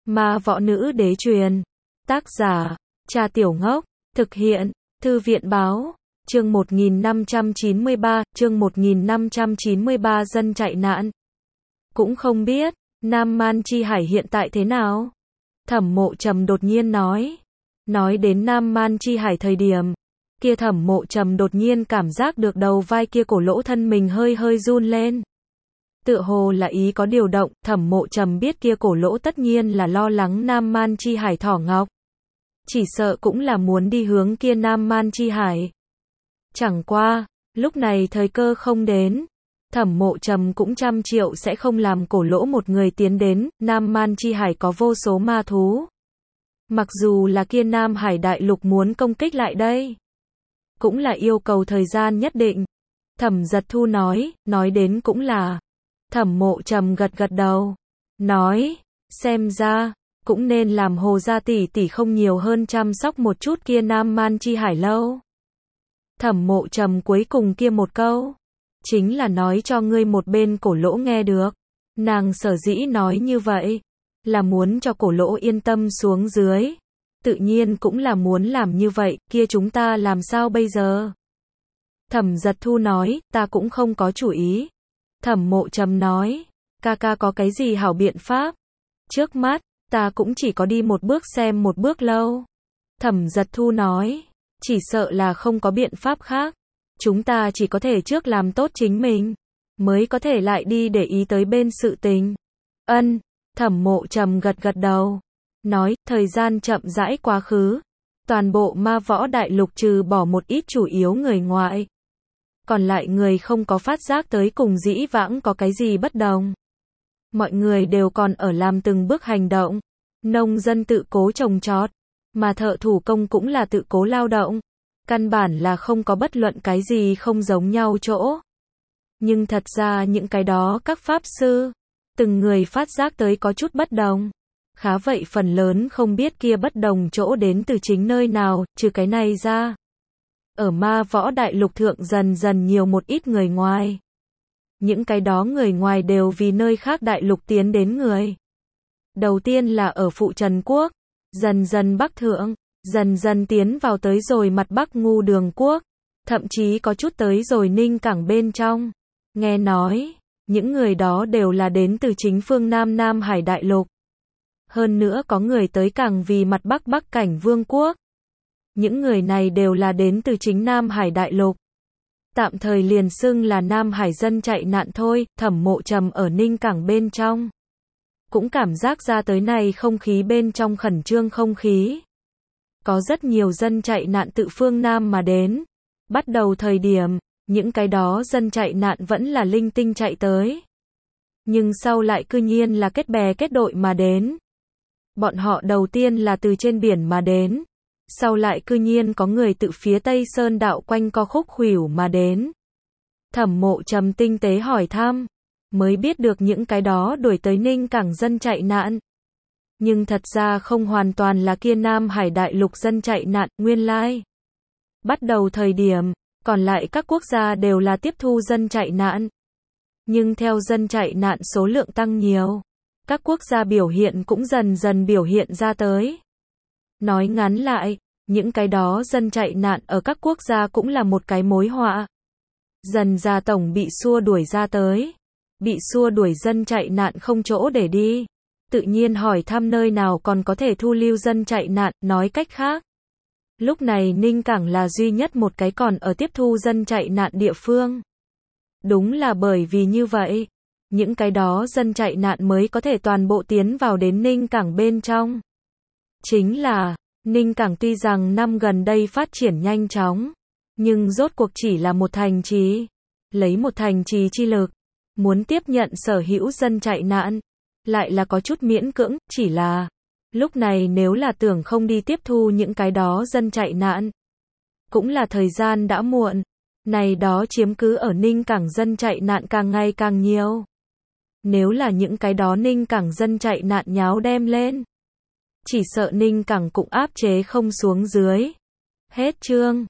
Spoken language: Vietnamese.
Ma võ nữ đế truyền. Tác giả, Cha Tiểu Ngốc. Thực hiện, Thư viện báo. Chương 1593, chương 1593 dân chạy nạn. Cũng không biết, Nam Man Chi Hải hiện tại thế nào? Thẩm Mộ Trầm đột nhiên nói. Nói đến Nam Man Chi Hải thời điểm, kia Thẩm Mộ Trầm đột nhiên cảm giác được đầu vai kia cổ lỗ thân mình hơi hơi run lên. Tựa hồ là ý có điều động, Thẩm Mộ Trầm biết kia cổ lỗ tất nhiên là lo lắng Nam Man Chi Hải thỏ ngọc. Chỉ sợ cũng là muốn đi hướng kia Nam Man Chi Hải. Chẳng qua, lúc này thời cơ không đến. Thẩm Mộ Trầm cũng trăm triệu sẽ không làm cổ lỗ một người tiến đến, Nam Man Chi Hải có vô số ma thú. Mặc dù là kia Nam Hải Đại Lục muốn công kích lại đây, cũng là yêu cầu thời gian nhất định. Thẩm Giật Thu nói đến cũng là. Thẩm Mộ Trầm gật gật đầu, nói, xem ra, cũng nên làm Hồ gia tỷ tỷ không nhiều hơn chăm sóc một chút kia Nam Man Chi Hải lâu. Thẩm Mộ Trầm cuối cùng kia một câu, chính là nói cho ngươi một bên cổ lỗ nghe được. Nàng sở dĩ nói như vậy, là muốn cho cổ lỗ yên tâm xuống dưới. Tự nhiên cũng là muốn làm như vậy, kia chúng ta làm sao bây giờ? Thẩm Giật Thu nói, ta cũng không có chủ ý. Thẩm Mộ Trầm nói, ca ca có cái gì hảo biện pháp? Trước mắt, ta cũng chỉ có đi một bước xem một bước lâu. Thẩm Giật Thu nói, chỉ sợ là không có biện pháp khác. Chúng ta chỉ có thể trước làm tốt chính mình, mới có thể lại đi để ý tới bên sự tình. Ân, Thẩm Mộ Trầm gật gật đầu, nói, thời gian chậm rãi quá khứ. Toàn bộ Ma Võ Đại Lục trừ bỏ một ít chủ yếu người ngoại, còn lại người không có phát giác tới cùng dĩ vãng có cái gì bất đồng. Mọi người đều còn ở làm từng bước hành động. Nông dân tự cố trồng trọt, mà thợ thủ công cũng là tự cố lao động. Căn bản là không có bất luận cái gì không giống nhau chỗ. Nhưng thật ra những cái đó các pháp sư, từng người phát giác tới có chút bất đồng. Khá vậy phần lớn không biết kia bất đồng chỗ đến từ chính nơi nào, trừ cái này ra. Ở Ma Võ Đại Lục thượng dần dần nhiều một ít người ngoài. Những cái đó người ngoài đều vì nơi khác đại lục tiến đến người. Đầu tiên là ở Phụ Trần Quốc, dần dần bắc thượng, dần dần tiến vào tới rồi mặt bắc Ngu Đường Quốc, thậm chí có chút tới rồi Ninh Cảng bên trong. Nghe nói, những người đó đều là đến từ chính phương Nam Hải Đại Lục. Hơn nữa có người tới càng vì mặt bắc Bắc Cảnh Vương Quốc. Những người này đều là đến từ chính Nam Hải Đại Lục. Tạm thời liền xưng là Nam Hải dân chạy nạn thôi. Thẩm Mộ Trầm ở Ninh Cảng bên trong, cũng cảm giác ra tới này không khí bên trong khẩn trương không khí. Có rất nhiều dân chạy nạn tự phương Nam mà đến. Bắt đầu thời điểm, những cái đó dân chạy nạn vẫn là linh tinh chạy tới. Nhưng sau lại cư nhiên là kết bè kết đội mà đến. Bọn họ đầu tiên là từ trên biển mà đến. Sau lại cư nhiên có người tự phía Tây Sơn đạo quanh co khúc khuỷu mà đến. Thẩm Mộ Trầm tinh tế hỏi thăm, mới biết được những cái đó đuổi tới Ninh Cảng dân chạy nạn. Nhưng thật ra không hoàn toàn là kia Nam Hải Đại Lục dân chạy nạn, nguyên lai. Bắt đầu thời điểm, còn lại các quốc gia đều là tiếp thu dân chạy nạn. Nhưng theo dân chạy nạn số lượng tăng nhiều, các quốc gia biểu hiện cũng dần dần biểu hiện ra tới. Nói ngắn lại, những cái đó dân chạy nạn ở các quốc gia cũng là một cái mối họa. Dần ra tổng bị xua đuổi ra tới. Bị xua đuổi dân chạy nạn không chỗ để đi. Tự nhiên hỏi thăm nơi nào còn có thể thu lưu dân chạy nạn, nói cách khác. Lúc này Ninh Cảng là duy nhất một cái còn ở tiếp thu dân chạy nạn địa phương. Đúng là bởi vì như vậy, những cái đó dân chạy nạn mới có thể toàn bộ tiến vào đến Ninh Cảng bên trong. Chính là, Ninh Cảng tuy rằng năm gần đây phát triển nhanh chóng, nhưng rốt cuộc chỉ là một thành trì. Lấy một thành trì chi lực, muốn tiếp nhận sở hữu dân chạy nạn, lại là có chút miễn cưỡng, chỉ là, lúc này nếu là tưởng không đi tiếp thu những cái đó dân chạy nạn, cũng là thời gian đã muộn. Này đó chiếm cứ ở Ninh Cảng dân chạy nạn càng ngày càng nhiều. Nếu là những cái đó Ninh Cảng dân chạy nạn nháo đem lên, chỉ sợ Ninh Cảng cũng áp chế không xuống dưới. Hết chương.